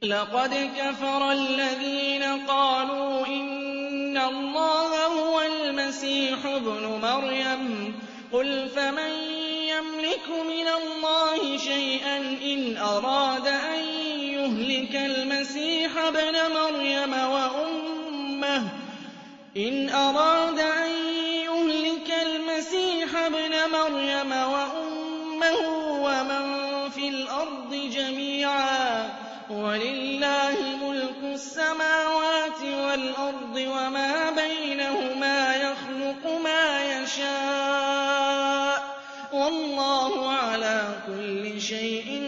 لَّقَدْ كَفَرَ الَّذِينَ قَالُوا إِنَّ اللَّهَ هُوَ الْمَسِيحُ ابْنُ مَرْيَمَ ۚ قُلْ فَمَن يَمْلِكُ مِنَ اللَّهِ شَيْئًا إِنْ أَرَادَ أَن يُهْلِكَ الْمَسِيحَ ابْنَ مَرْيَمَ وَأُمَّهُ وَمَن فِي الْأَرْضِ جَمِيعًا ۗ وَلِلَّهِ مُلْكُ السَّمَاوَاتِ وَالْأَرْضِ وَمَا بَيْنَهُمَا ۚ يَخْلُقُ مَا يَشَاءُ ۚ وَاللَّهُ عَلَىٰ كُلِّ شَيْءٍ